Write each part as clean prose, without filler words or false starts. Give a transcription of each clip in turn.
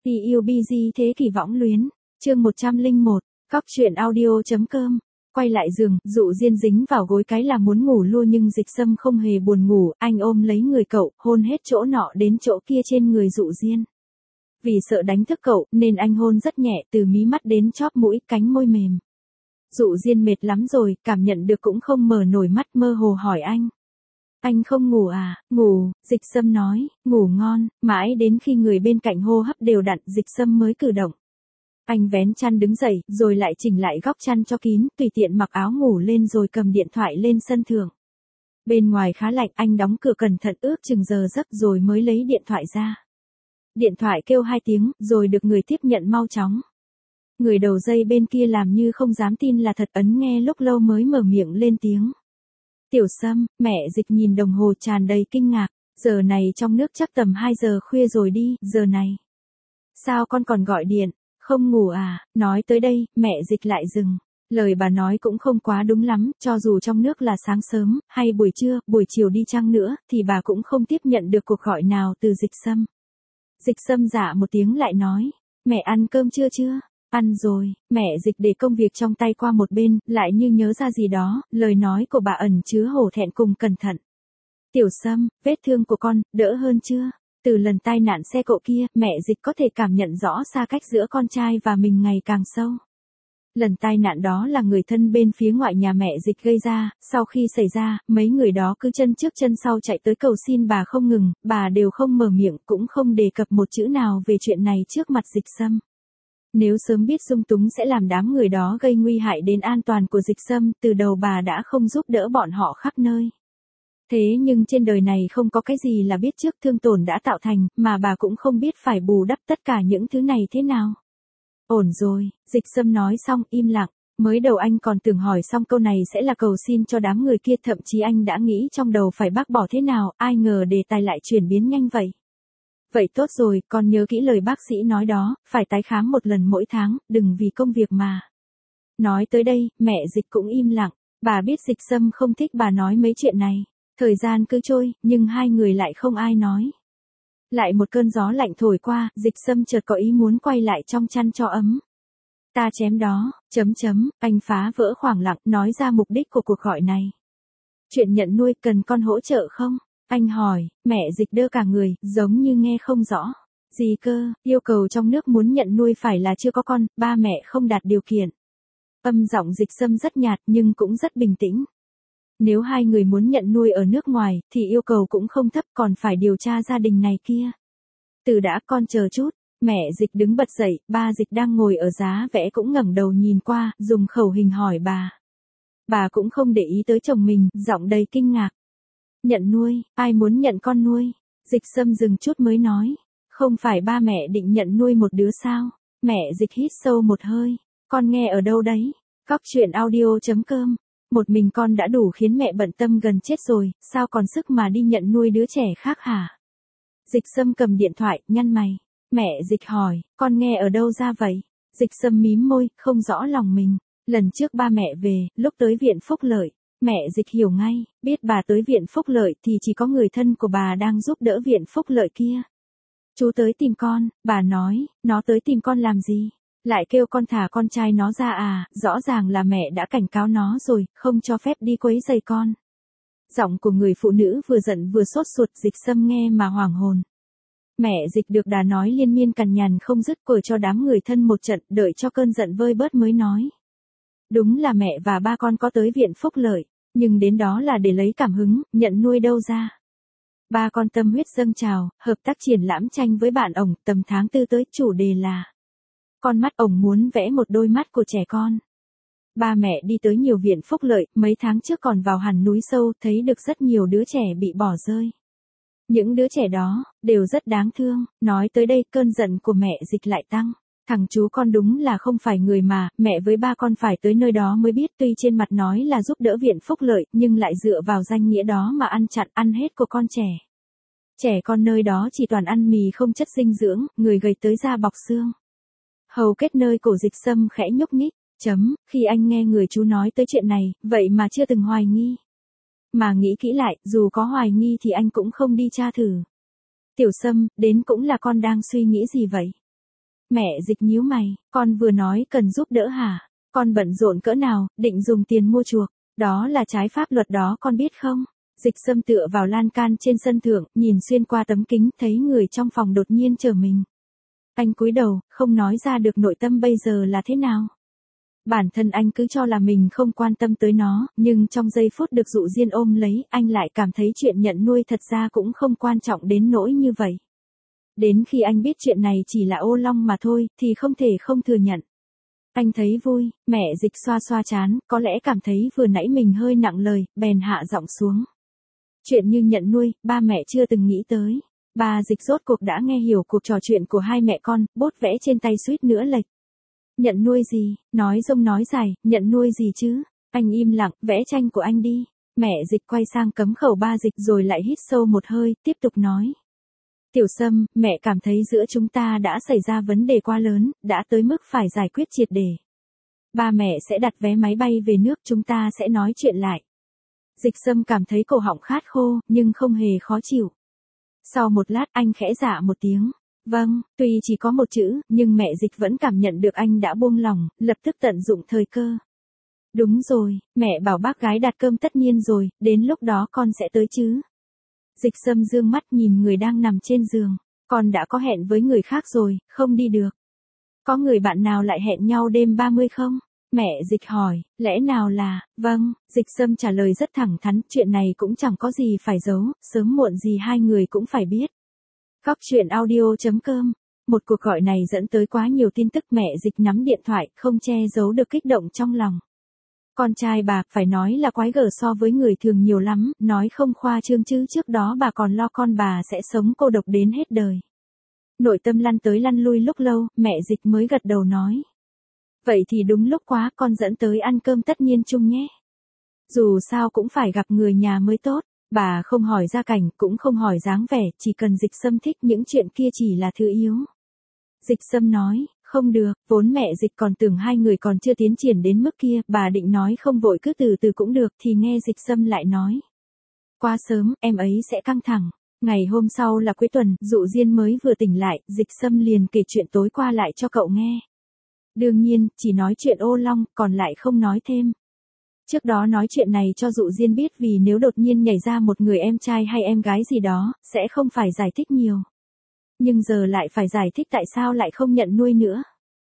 PUBG Thế Kỷ Võng Luyến, chương 101, Cóc truyện audio.com. Quay lại giường, Dụ Diên dính vào gối cái là muốn ngủ luôn nhưng Dịch Sâm không hề buồn ngủ, anh ôm lấy người cậu, hôn hết chỗ nọ đến chỗ kia trên người Dụ Diên. Vì sợ đánh thức cậu, nên anh hôn rất nhẹ từ mí mắt đến chóp mũi, cánh môi mềm. Dụ Diên mệt lắm rồi, cảm nhận được cũng không mở nổi mắt, mơ hồ hỏi anh. Anh không ngủ à? Ngủ, Dịch Sâm nói, ngủ ngon, mãi đến khi người bên cạnh hô hấp đều đặn, Dịch Sâm mới cử động. Anh vén chăn đứng dậy, rồi lại chỉnh lại góc chăn cho kín, tùy tiện mặc áo ngủ lên rồi cầm điện thoại lên sân thượng. Bên ngoài khá lạnh, anh đóng cửa cẩn thận ước chừng giờ giấc rồi mới lấy điện thoại ra. Điện thoại kêu 2 tiếng, rồi được người tiếp nhận mau chóng. Người đầu dây bên kia làm như không dám tin là thật, ấn nghe lúc lâu mới mở miệng lên tiếng. Tiểu Sâm, mẹ Dịch nhìn đồng hồ tràn đầy kinh ngạc, giờ này trong nước chắc tầm 2 giờ khuya rồi đi, giờ này. Sao con còn gọi điện, không ngủ à? Nói tới đây, mẹ Dịch lại dừng. Lời bà nói cũng không quá đúng lắm, cho dù trong nước là sáng sớm, hay buổi trưa, buổi chiều đi chăng nữa, thì bà cũng không tiếp nhận được cuộc gọi nào từ Dịch Sâm. Dịch Sâm dạ một tiếng lại nói, mẹ ăn cơm chưa? Ăn rồi, mẹ Dịch để công việc trong tay qua một bên, lại như nhớ ra gì đó, lời nói của bà ẩn chứa hổ thẹn cùng cẩn thận. Tiểu Sâm, vết thương của con, đỡ hơn chưa? Từ lần tai nạn xe cộ kia, mẹ Dịch có thể cảm nhận rõ xa cách giữa con trai và mình ngày càng sâu. Lần tai nạn đó là người thân bên phía ngoại nhà mẹ Dịch gây ra, sau khi xảy ra, mấy người đó cứ chân trước chân sau chạy tới cầu xin bà không ngừng, bà đều không mở miệng, cũng không đề cập một chữ nào về chuyện này trước mặt Dịch Sâm. Nếu sớm biết dung túng sẽ làm đám người đó gây nguy hại đến an toàn của Dịch Sâm, từ đầu bà đã không giúp đỡ bọn họ khắp nơi. Thế nhưng trên đời này không có cái gì là biết trước thương tổn đã tạo thành, mà bà cũng không biết phải bù đắp tất cả những thứ này thế nào. Ổn rồi, Dịch Sâm nói xong im lặng, mới đầu anh còn tưởng hỏi xong câu này sẽ là cầu xin cho đám người kia, thậm chí anh đã nghĩ trong đầu phải bác bỏ thế nào, ai ngờ đề tài lại chuyển biến nhanh vậy. Vậy tốt rồi, con nhớ kỹ lời bác sĩ nói đó, phải tái khám một lần mỗi tháng, đừng vì công việc mà. Nói tới đây, mẹ Dịch cũng im lặng, bà biết Dịch Sâm không thích bà nói mấy chuyện này. Thời gian cứ trôi, nhưng hai người lại không ai nói. Lại một cơn gió lạnh thổi qua, Dịch Sâm chợt có ý muốn quay lại trong chăn cho ấm. Ta chém đó, anh phá vỡ khoảng lặng, nói ra mục đích của cuộc gọi này. Chuyện nhận nuôi, cần con hỗ trợ không? Anh hỏi, mẹ Dịch đơ cả người, giống như nghe không rõ. Gì cơ, yêu cầu trong nước muốn nhận nuôi phải là chưa có con, ba mẹ không đạt điều kiện. Âm giọng Dịch Sâm rất nhạt nhưng cũng rất bình tĩnh. Nếu hai người muốn nhận nuôi ở nước ngoài, thì yêu cầu cũng không thấp, còn phải điều tra gia đình này kia. Từ đã, con chờ chút. Mẹ Dịch đứng bật dậy, ba Dịch đang ngồi ở giá vẽ cũng ngẩng đầu nhìn qua, dùng khẩu hình hỏi bà. Bà cũng không để ý tới chồng mình, giọng đầy kinh ngạc. Nhận nuôi, ai muốn nhận con nuôi? Dịch Sâm dừng chút mới nói. Không phải ba mẹ định nhận nuôi một đứa sao? Mẹ Dịch hít sâu một hơi. Con nghe ở đâu đấy? Cóc truyện audio.com. Một mình con đã đủ khiến mẹ bận tâm gần chết rồi, sao còn sức mà đi nhận nuôi đứa trẻ khác hả? Dịch Sâm cầm điện thoại, nhăn mày. Mẹ Dịch hỏi, con nghe ở đâu ra vậy? Dịch Sâm mím môi, không rõ lòng mình. Lần trước ba mẹ về, lúc tới viện Phúc Lợi, mẹ Dịch hiểu ngay, biết bà tới viện Phúc Lợi thì chỉ có người thân của bà đang giúp đỡ viện Phúc Lợi kia. Chú tới tìm con, bà nói, nó tới tìm con làm gì? Lại kêu con thả con trai nó ra à, rõ ràng là mẹ đã cảnh cáo nó rồi, không cho phép đi quấy rầy con. Giọng của người phụ nữ vừa giận vừa sốt ruột, Dịch Sâm nghe mà hoảng hồn. Mẹ Dịch được đà nói liên miên cằn nhằn không dứt, quở cho đám người thân một trận, đợi cho cơn giận vơi bớt mới nói. Đúng là mẹ và ba con có tới viện Phúc Lợi, nhưng đến đó là để lấy cảm hứng, nhận nuôi đâu ra. Ba con tâm huyết dâng trào, hợp tác triển lãm tranh với bạn ổng, tầm tháng 4 tới, chủ đề là con mắt ổng muốn vẽ một đôi mắt của trẻ con. Ba mẹ đi tới nhiều viện Phúc Lợi, mấy tháng trước còn vào hẳn núi sâu, thấy được rất nhiều đứa trẻ bị bỏ rơi. Những đứa trẻ đó, đều rất đáng thương, nói tới đây cơn giận của mẹ Dịch lại tăng. Thằng chú con đúng là không phải người mà, mẹ với ba con phải tới nơi đó mới biết, tuy trên mặt nói là giúp đỡ viện Phúc Lợi, nhưng lại dựa vào danh nghĩa đó mà ăn chặn ăn hết của con trẻ. Trẻ con nơi đó chỉ toàn ăn mì không chất dinh dưỡng, người gầy tới da bọc xương. Hầu kết nơi cổ Dịch Sâm khẽ nhúc nhích, khi anh nghe người chú nói tới chuyện này, vậy mà chưa từng hoài nghi. Mà nghĩ kỹ lại, dù có hoài nghi thì anh cũng không đi tra thử. Tiểu Sâm, đến cũng là con đang suy nghĩ gì vậy? Mẹ Dịch nhíu mày, con vừa nói cần giúp đỡ hả? Con bận rộn cỡ nào, định dùng tiền mua chuộc, đó là trái pháp luật đó con biết không? Dịch Sâm tựa vào lan can trên sân thượng, nhìn xuyên qua tấm kính, thấy người trong phòng đột nhiên chờ mình. Anh cúi đầu, không nói ra được nội tâm bây giờ là thế nào. Bản thân anh cứ cho là mình không quan tâm tới nó, nhưng trong giây phút được Dụ Diên ôm lấy, anh lại cảm thấy chuyện nhận nuôi thật ra cũng không quan trọng đến nỗi như vậy. Đến khi anh biết chuyện này chỉ là ô long mà thôi, thì không thể không thừa nhận. Anh thấy vui, mẹ Dịch xoa xoa trán, có lẽ cảm thấy vừa nãy mình hơi nặng lời, bèn hạ giọng xuống. Chuyện như nhận nuôi, ba mẹ chưa từng nghĩ tới. Bà Dịch rốt cuộc đã nghe hiểu cuộc trò chuyện của hai mẹ con, bút vẽ trên tay suýt nữa lệch. Nhận nuôi gì, nói rông nói dài, nhận nuôi gì chứ? Anh im lặng, vẽ tranh của anh đi. Mẹ Dịch quay sang cấm khẩu ba Dịch rồi lại hít sâu một hơi, tiếp tục nói. Tiểu Sâm, mẹ cảm thấy giữa chúng ta đã xảy ra vấn đề quá lớn, đã tới mức phải giải quyết triệt để. Ba mẹ sẽ đặt vé máy bay về nước, chúng ta sẽ nói chuyện lại. Dịch Sâm cảm thấy cổ họng khát khô, nhưng không hề khó chịu. Sau một lát anh khẽ dạ một tiếng. Vâng, tuy chỉ có một chữ, nhưng mẹ Dịch vẫn cảm nhận được anh đã buông lòng, lập tức tận dụng thời cơ. Đúng rồi, mẹ bảo bác gái đặt cơm tất nhiên rồi, đến lúc đó con sẽ tới chứ. Dịch Sâm dương mắt nhìn người đang nằm trên giường. Con đã có hẹn với người khác rồi, không đi được. Có người bạn nào lại hẹn nhau đêm 30 không? Mẹ Dịch hỏi, lẽ nào là, vâng, Dịch Sâm trả lời rất thẳng thắn, chuyện này cũng chẳng có gì phải giấu, sớm muộn gì hai người cũng phải biết. Góc truyện audio.com. Một cuộc gọi này dẫn tới quá nhiều tin tức, mẹ Dịch nắm điện thoại, không che giấu được kích động trong lòng. Con trai bà, phải nói là quái gở so với người thường nhiều lắm, nói không khoa trương chứ trước đó bà còn lo con bà sẽ sống cô độc đến hết đời. Nội tâm lăn tới lăn lui lúc lâu, mẹ Dịch mới gật đầu nói. Vậy thì đúng lúc quá, con dẫn tới ăn cơm tất niên chung nhé. Dù sao cũng phải gặp người nhà mới tốt. Bà không hỏi gia cảnh, cũng không hỏi dáng vẻ, chỉ cần Dịch Sâm thích, những chuyện kia chỉ là thứ yếu. Dịch Sâm nói, không được, vốn mẹ Dịch còn tưởng hai người còn chưa tiến triển đến mức kia, bà định nói không vội cứ từ từ cũng được, thì nghe Dịch Sâm lại nói. Quá sớm, em ấy sẽ căng thẳng. Ngày hôm sau là cuối tuần, Dụ Diên mới vừa tỉnh lại, Dịch Sâm liền kể chuyện tối qua lại cho cậu nghe. Đương nhiên, chỉ nói chuyện ô long, còn lại không nói thêm. Trước đó nói chuyện này cho Dụ Diên biết vì nếu đột nhiên nhảy ra một người em trai hay em gái gì đó, sẽ không phải giải thích nhiều. Nhưng giờ lại phải giải thích tại sao lại không nhận nuôi nữa.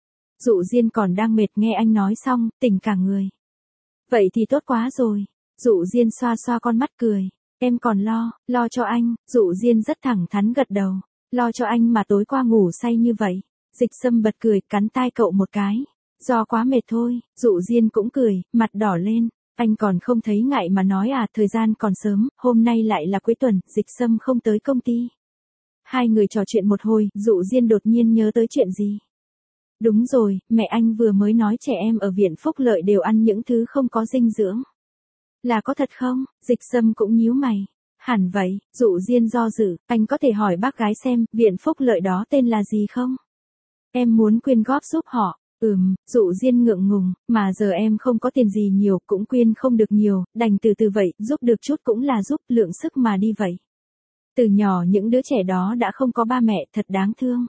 Dụ Diên còn đang mệt nghe anh nói xong, tỉnh cả người. Vậy thì tốt quá rồi. Dụ Diên xoa xoa con mắt cười. Em còn lo cho anh. Dụ Diên rất thẳng thắn gật đầu. Lo cho anh mà tối qua ngủ say như vậy. Dịch Sâm bật cười, cắn tai cậu một cái. Do quá mệt thôi. Dụ Diên cũng cười, mặt đỏ lên. Anh còn không thấy ngại mà nói à, thời gian còn sớm, hôm nay lại là cuối tuần, Dịch Sâm không tới công ty. Hai người trò chuyện một hồi, Dụ Diên đột nhiên nhớ tới chuyện gì. Đúng rồi, mẹ anh vừa mới nói trẻ em ở viện phúc lợi đều ăn những thứ không có dinh dưỡng. Là có thật không? Dịch Sâm cũng nhíu mày. Hẳn vậy, Dụ Diên do dự, anh có thể hỏi bác gái xem, viện phúc lợi đó tên là gì không? Em muốn quyên góp giúp họ. Dụ Diên ngượng ngùng, mà giờ em không có tiền gì nhiều, cũng quyên không được nhiều, đành từ từ vậy, giúp được chút cũng là giúp, lượng sức mà đi vậy. Từ nhỏ những đứa trẻ đó đã không có ba mẹ, thật đáng thương.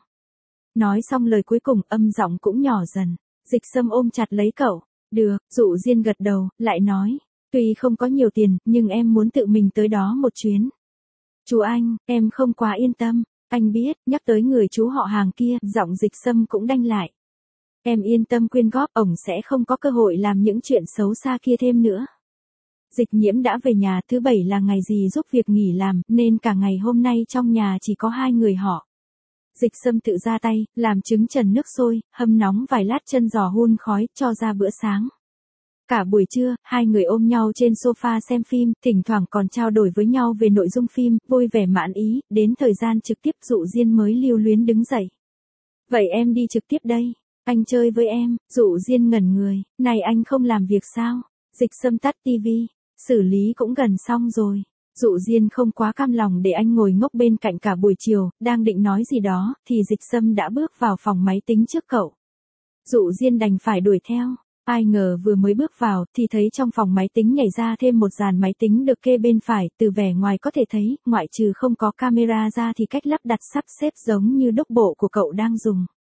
Nói xong lời cuối cùng, âm giọng cũng nhỏ dần. Dịch Sâm ôm chặt lấy cậu. Được, Dụ Diên gật đầu, lại nói. Tuy không có nhiều tiền, nhưng em muốn tự mình tới đó một chuyến. Chú anh, em không quá yên tâm. Anh biết, nhắc tới người chú họ hàng kia, giọng Dịch Sâm cũng đanh lại. Em yên tâm quyên góp, ổng sẽ không có cơ hội làm những chuyện xấu xa kia thêm nữa. Dịch Nhiễm đã về nhà, thứ bảy là ngày dì giúp việc nghỉ làm, nên cả ngày hôm nay trong nhà chỉ có hai người họ. Dịch Sâm tự ra tay, làm trứng trần nước sôi, hâm nóng vài lát chân giò hun khói, cho ra bữa sáng. Cả buổi trưa, hai người ôm nhau trên sofa xem phim, thỉnh thoảng còn trao đổi với nhau về nội dung phim, vui vẻ mãn ý, đến thời gian trực tiếp Dụ Diên mới lưu luyến đứng dậy. Vậy em đi trực tiếp đây. Anh chơi với em. Dụ Diên ngẩn người, này anh không làm việc sao? Dịch Sâm tắt tivi, xử lý cũng gần xong rồi. Dụ Diên không quá cam lòng để anh ngồi ngốc bên cạnh cả buổi chiều, đang định nói gì đó, thì Dịch Sâm đã bước vào phòng máy tính trước cậu. Dụ Diên đành phải đuổi theo. Ai ngờ vừa mới bước vào, thì thấy trong phòng máy tính nhảy ra thêm một dàn máy tính được kê bên phải, từ vẻ ngoài có thể thấy, ngoại trừ không có camera ra thì cách lắp đặt sắp xếp giống như đốc bộ của cậu đang dùng.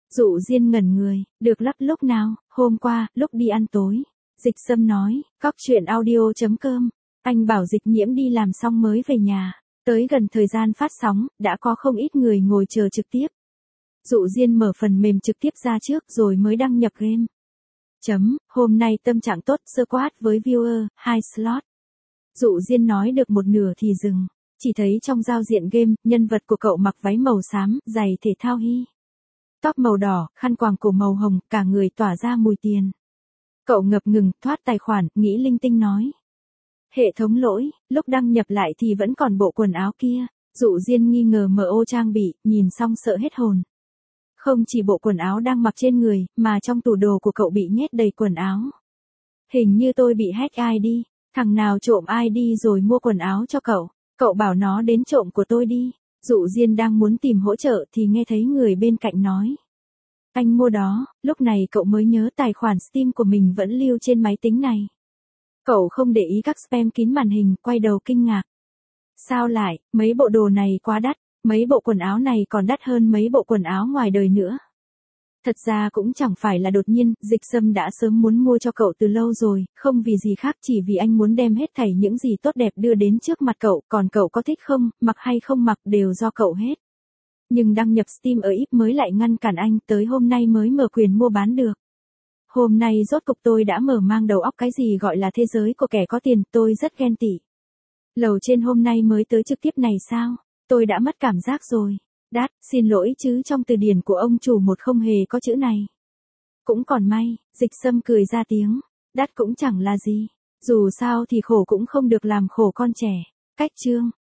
Dụ Diên ngẩn người, được lắm lúc nào, hôm qua, lúc đi ăn tối. Dịch Sâm nói, cóc truyện audio.com, anh bảo Dịch Nhiễm đi làm xong mới về nhà. Tới gần thời gian phát sóng, đã có không ít người ngồi chờ trực tiếp. Dụ Diên mở phần mềm trực tiếp ra trước rồi mới đăng nhập game. Hôm nay tâm trạng tốt, squad với viewer, 2 slot. Dụ Diên nói được một nửa thì dừng. Chỉ thấy trong giao diện game, nhân vật của cậu mặc váy màu xám, giày thể thao hy. Tóc màu đỏ, khăn quàng cổ màu hồng, cả người tỏa ra mùi tiền. Cậu ngập ngừng, thoát tài khoản, nghĩ linh tinh nói. Hệ thống lỗi, lúc đăng nhập lại thì vẫn còn bộ quần áo kia. Dụ Diên nghi ngờ mở ô trang bị, nhìn xong sợ hết hồn. Không chỉ bộ quần áo đang mặc trên người, mà trong tủ đồ của cậu bị nhét đầy quần áo. Hình như tôi bị hack ID, thằng nào trộm ID rồi mua quần áo cho cậu. Cậu bảo nó đến trộm của tôi đi. Dụ Diên đang muốn tìm hỗ trợ thì nghe thấy người bên cạnh nói. Anh mua đó, lúc này cậu mới nhớ tài khoản Steam của mình vẫn lưu trên máy tính này. Cậu không để ý các spam kín màn hình, quay đầu kinh ngạc. Sao lại, mấy bộ đồ này quá đắt, mấy bộ quần áo này còn đắt hơn mấy bộ quần áo ngoài đời nữa. Thật ra cũng chẳng phải là đột nhiên, Dịch Sâm đã sớm muốn mua cho cậu từ lâu rồi, không vì gì khác chỉ vì anh muốn đem hết thảy những gì tốt đẹp đưa đến trước mặt cậu, còn cậu có thích không, mặc hay không mặc đều do cậu hết. Nhưng đăng nhập Steam ở IP mới lại ngăn cản anh, tới hôm nay mới mở quyền mua bán được. Hôm nay rốt cục tôi đã mở mang đầu óc cái gì gọi là thế giới của kẻ có tiền, tôi rất ghen tị. Lầu trên hôm nay mới tới trực tiếp này sao? Tôi đã mất cảm giác rồi. Đát, xin lỗi chứ trong từ điển của ông chủ một không hề có chữ này. Cũng còn may, Dịch Sâm cười ra tiếng. Đát cũng chẳng là gì. Dù sao thì khổ cũng không được làm khổ con trẻ. Cách chương.